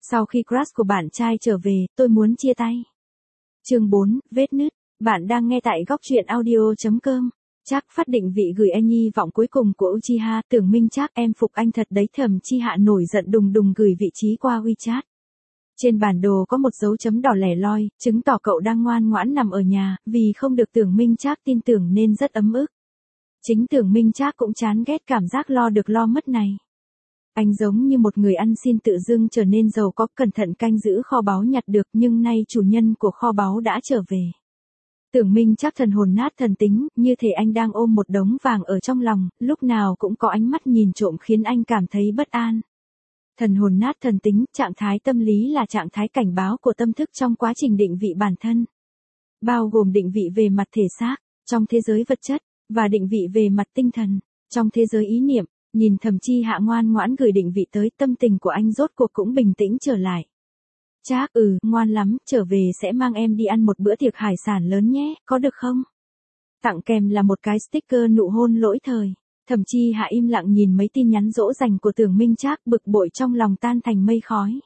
Sau khi crush của bạn trai trở về, tôi muốn chia tay. Chương 4, vết nứt. Bạn đang nghe tại góc truyện audio.com. Trác phát định vị gửi Annie vọng cuối cùng của Uchiha. Tưởng Minh Trác, em phục anh thật đấy. Thẩm Chi Hạ nổi giận đùng đùng gửi vị trí qua WeChat. Trên bản đồ có một dấu chấm đỏ lẻ loi, chứng tỏ cậu đang ngoan ngoãn nằm ở nhà, vì không được Tưởng Minh Trác tin tưởng nên rất ấm ức. Chính Tưởng Minh Trác cũng chán ghét cảm giác lo được lo mất này. Anh giống như một người ăn xin tự dưng trở nên giàu có, cẩn thận canh giữ kho báu nhặt được, nhưng nay chủ nhân của kho báu đã trở về. Tưởng Minh Trác thần hồn nát thần tính, như thể anh đang ôm một đống vàng ở trong lòng, lúc nào cũng có ánh mắt nhìn trộm khiến anh cảm thấy bất an. Thần hồn nát thần tính, trạng thái tâm lý là trạng thái cảnh báo của tâm thức trong quá trình định vị bản thân. Bao gồm định vị về mặt thể xác, trong thế giới vật chất, và định vị về mặt tinh thần, trong thế giới ý niệm. Nhìn Thẩm Chi Hạ ngoan ngoãn gửi định vị tới, tâm tình của anh rốt cuộc cũng bình tĩnh trở lại. Trác, ngoan lắm, trở về sẽ mang em đi ăn một bữa tiệc hải sản lớn nhé, có được không? Tặng kèm là một cái sticker nụ hôn lỗi thời. Thẩm Chi Hạ im lặng nhìn mấy tin nhắn dỗ dành của Tưởng Minh Trác, bực bội trong lòng tan thành mây khói.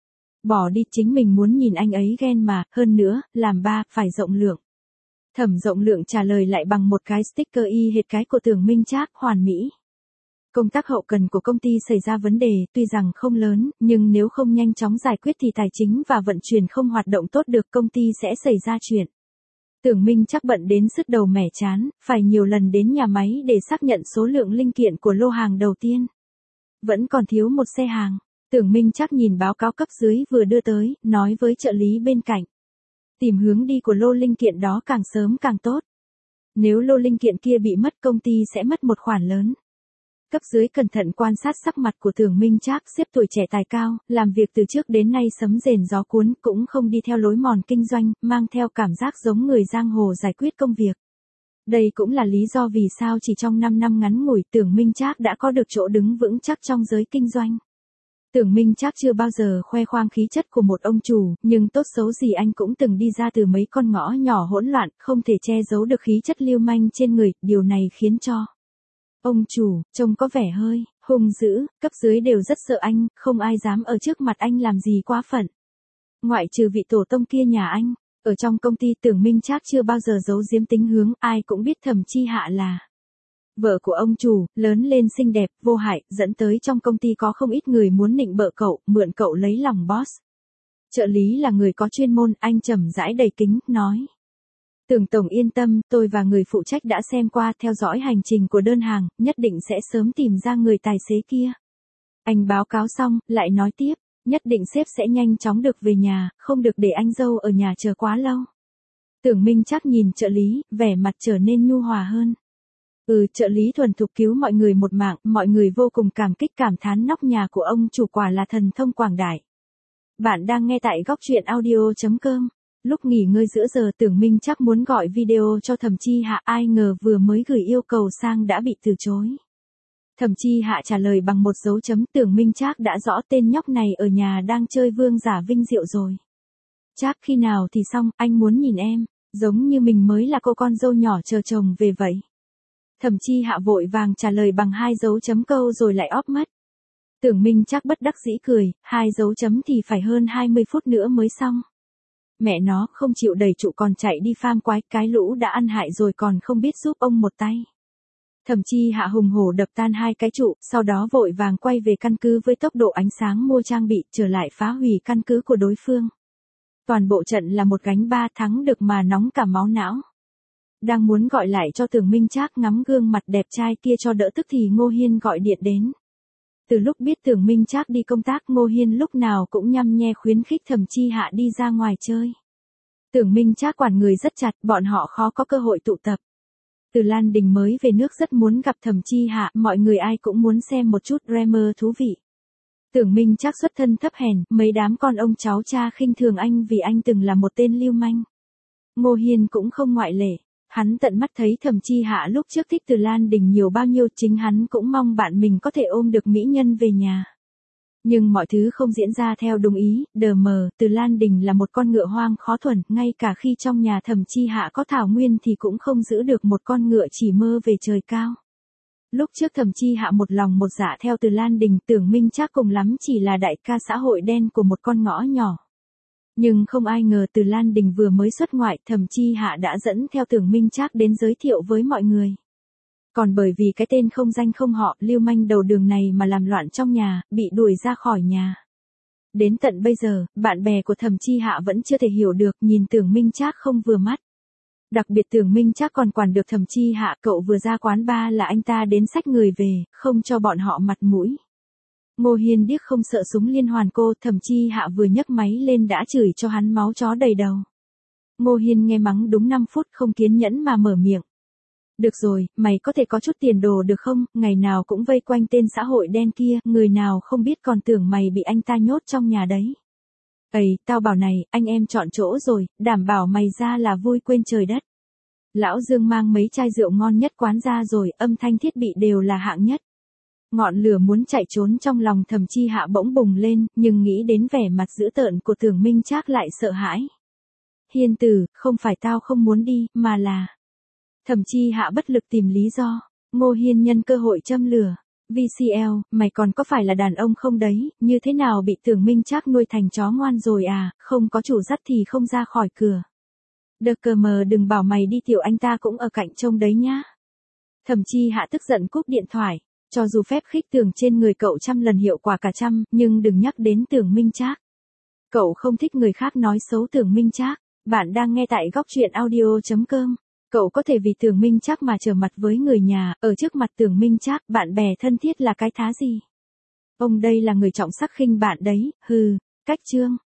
Bỏ đi, chính mình muốn nhìn anh ấy ghen mà, hơn nữa, làm ba, phải rộng lượng. Thẩm Rộng Lượng trả lời lại bằng một cái sticker y hệt cái của Tưởng Minh Trác, hoàn mỹ. Công tác hậu cần của công ty xảy ra vấn đề, tuy rằng không lớn, nhưng nếu không nhanh chóng giải quyết thì tài chính và vận chuyển không hoạt động tốt được, công ty sẽ xảy ra chuyện. Tưởng Minh Trác bận đến sứt đầu mẻ trán, phải nhiều lần đến nhà máy để xác nhận số lượng linh kiện của lô hàng đầu tiên. Vẫn còn thiếu một xe hàng. Tưởng Minh Trác nhìn báo cáo cấp dưới vừa đưa tới, nói với trợ lý bên cạnh. Tìm hướng đi của lô linh kiện đó càng sớm càng tốt. Nếu lô linh kiện kia bị mất, công ty sẽ mất một khoản lớn. Cấp dưới cẩn thận quan sát sắc mặt của Tưởng Minh Trác, xếp tuổi trẻ tài cao, làm việc từ trước đến nay sấm rền gió cuốn, cũng không đi theo lối mòn kinh doanh, mang theo cảm giác giống người giang hồ giải quyết công việc. Đây cũng là lý do vì sao chỉ trong 5 năm ngắn ngủi, Tưởng Minh Trác đã có được chỗ đứng vững chắc trong giới kinh doanh. Tưởng Minh Trác chưa bao giờ khoe khoang khí chất của một ông chủ, nhưng tốt xấu gì anh cũng từng đi ra từ mấy con ngõ nhỏ hỗn loạn, không thể che giấu được khí chất lưu manh trên người, điều này khiến cho ông chủ trông có vẻ hơi hung dữ, cấp dưới đều rất sợ anh, không ai dám ở trước mặt anh làm gì quá phận. Ngoại trừ vị tổ tông kia nhà anh, ở trong công ty Tưởng Minh Trác chưa bao giờ giấu giếm tính hướng, ai cũng biết Thẩm Chi Hạ là vợ của ông chủ, lớn lên xinh đẹp, vô hại, dẫn tới trong công ty có không ít người muốn nịnh bợ cậu, mượn cậu lấy lòng boss. Trợ lý là người có chuyên môn, anh trầm rãi đầy kính, nói. Tưởng tổng yên tâm, tôi và người phụ trách đã xem qua, theo dõi hành trình của đơn hàng, nhất định sẽ sớm tìm ra người tài xế kia. Anh báo cáo xong, lại nói tiếp, nhất định sếp sẽ nhanh chóng được về nhà, không được để anh dâu ở nhà chờ quá lâu. Tưởng Minh Trác nhìn trợ lý, vẻ mặt trở nên nhu hòa hơn. Trợ lý thuần thục cứu mọi người một mạng, mọi người vô cùng cảm kích, cảm thán nóc nhà của ông chủ quả là thần thông quảng đại. Bạn đang nghe tại góc truyện audio.com. Lúc nghỉ ngơi giữa giờ, Tưởng Minh Trác muốn gọi video cho Thẩm Chi Hạ, ai ngờ vừa mới gửi yêu cầu sang đã bị từ chối. Thẩm Chi Hạ trả lời bằng một dấu chấm, Tưởng Minh Trác đã rõ tên nhóc này ở nhà đang chơi vương giả vinh diệu rồi. Trác, khi nào thì xong, anh muốn nhìn em, giống như mình mới là cô con dâu nhỏ chờ chồng về vậy. Thẩm Chi Hạ vội vàng trả lời bằng 2 dấu chấm câu rồi lại óp mất. Tưởng Minh Trác bất đắc dĩ cười, 2 dấu chấm thì phải hơn 20 phút nữa mới xong. Mẹ nó, không chịu đẩy trụ còn chạy đi farm quái, cái lũ đã ăn hại rồi còn không biết giúp ông một tay. Thẩm Chi Hạ hùng hổ đập tan 2 cái trụ, sau đó vội vàng quay về căn cứ với tốc độ ánh sáng mua trang bị, trở lại phá hủy căn cứ của đối phương. Toàn bộ trận là một gánh 3, thắng được mà nóng cả máu não. Đang muốn gọi lại cho Tưởng Minh Trác ngắm gương mặt đẹp trai kia cho đỡ tức thì Ngô Hiên gọi điện đến. Từ lúc biết Tưởng Minh Trác đi công tác, Ngô Hiên lúc nào cũng nhăm nhe khuyến khích Thẩm Chi Hạ đi ra ngoài chơi. Tưởng Minh Trác quản người rất chặt, bọn họ khó có cơ hội tụ tập. Từ Lan Đình mới về nước rất muốn gặp Thẩm Chi Hạ, mọi người ai cũng muốn xem một chút drama thú vị. Tưởng Minh Trác xuất thân thấp hèn, mấy đám con ông cháu cha khinh thường anh vì anh từng là một tên lưu manh. Ngô Hiên cũng không ngoại lệ. Hắn tận mắt thấy Thẩm Chi Hạ lúc trước thích Từ Lan Đình nhiều bao nhiêu, chính hắn cũng mong bạn mình có thể ôm được mỹ nhân về nhà. Nhưng mọi thứ không diễn ra theo đúng ý, đờ mờ, Từ Lan Đình là một con ngựa hoang khó thuần, ngay cả khi trong nhà Thẩm Chi Hạ có thảo nguyên thì cũng không giữ được một con ngựa chỉ mơ về trời cao. Lúc trước Thẩm Chi Hạ một lòng một dạ theo Từ Lan Đình, Tưởng Minh Trác cùng lắm chỉ là đại ca xã hội đen của một con ngõ nhỏ. Nhưng không ai ngờ Từ Lan Đình vừa mới xuất ngoại, Thẩm Chi Hạ đã dẫn theo Tưởng Minh Trác đến giới thiệu với mọi người. Còn bởi vì cái tên không danh không họ, lưu manh đầu đường này mà làm loạn trong nhà, bị đuổi ra khỏi nhà. Đến tận bây giờ, bạn bè của Thẩm Chi Hạ vẫn chưa thể hiểu được, nhìn Tưởng Minh Trác không vừa mắt. Đặc biệt Tưởng Minh Trác còn quản được Thẩm Chi Hạ, cậu vừa ra quán bar là anh ta đến xách người về, không cho bọn họ mặt mũi. Ngô Hiên điếc không sợ súng liên hoàn cô, Thẩm Chi Hạ vừa nhấc máy lên đã chửi cho hắn máu chó đầy đầu. Ngô Hiên nghe mắng đúng 5 phút không kiên nhẫn mà mở miệng. Được rồi, mày có thể có chút tiền đồ được không, ngày nào cũng vây quanh tên xã hội đen kia, người nào không biết còn tưởng mày bị anh ta nhốt trong nhà đấy. Ây, tao bảo này, anh em chọn chỗ rồi, đảm bảo mày ra là vui quên trời đất. Lão Dương mang mấy chai rượu ngon nhất quán ra rồi, âm thanh thiết bị đều là hạng nhất. Ngọn lửa muốn chạy trốn trong lòng Thẩm Chi Hạ bỗng bùng lên, nhưng nghĩ đến vẻ mặt dữ tợn của Tưởng Minh Trác lại sợ hãi. Hiên tử, không phải tao không muốn đi, mà là... Thẩm Chi Hạ bất lực tìm lý do. Ngô Hiên nhân cơ hội châm lửa. VCL, mày còn có phải là đàn ông không đấy, như thế nào bị Tưởng Minh Trác nuôi thành chó ngoan rồi à, không có chủ dắt thì không ra khỏi cửa. Đờ cờ mờ, đừng bảo mày đi, tiểu anh ta cũng ở cạnh trông đấy nhá. Thẩm Chi Hạ tức giận cúp điện thoại. Cho dù phép khích tưởng trên người cậu 100 lần hiệu quả cả trăm, nhưng đừng nhắc đến Tưởng Minh Trác. Cậu không thích người khác nói xấu Tưởng Minh Trác. Bạn đang nghe tại góc truyện audio.com. Cậu có thể vì Tưởng Minh Trác mà trở mặt với người nhà, ở trước mặt Tưởng Minh Trác, bạn bè thân thiết là cái thá gì? Ông đây là người trọng sắc khinh bạn đấy, hừ, cách chương.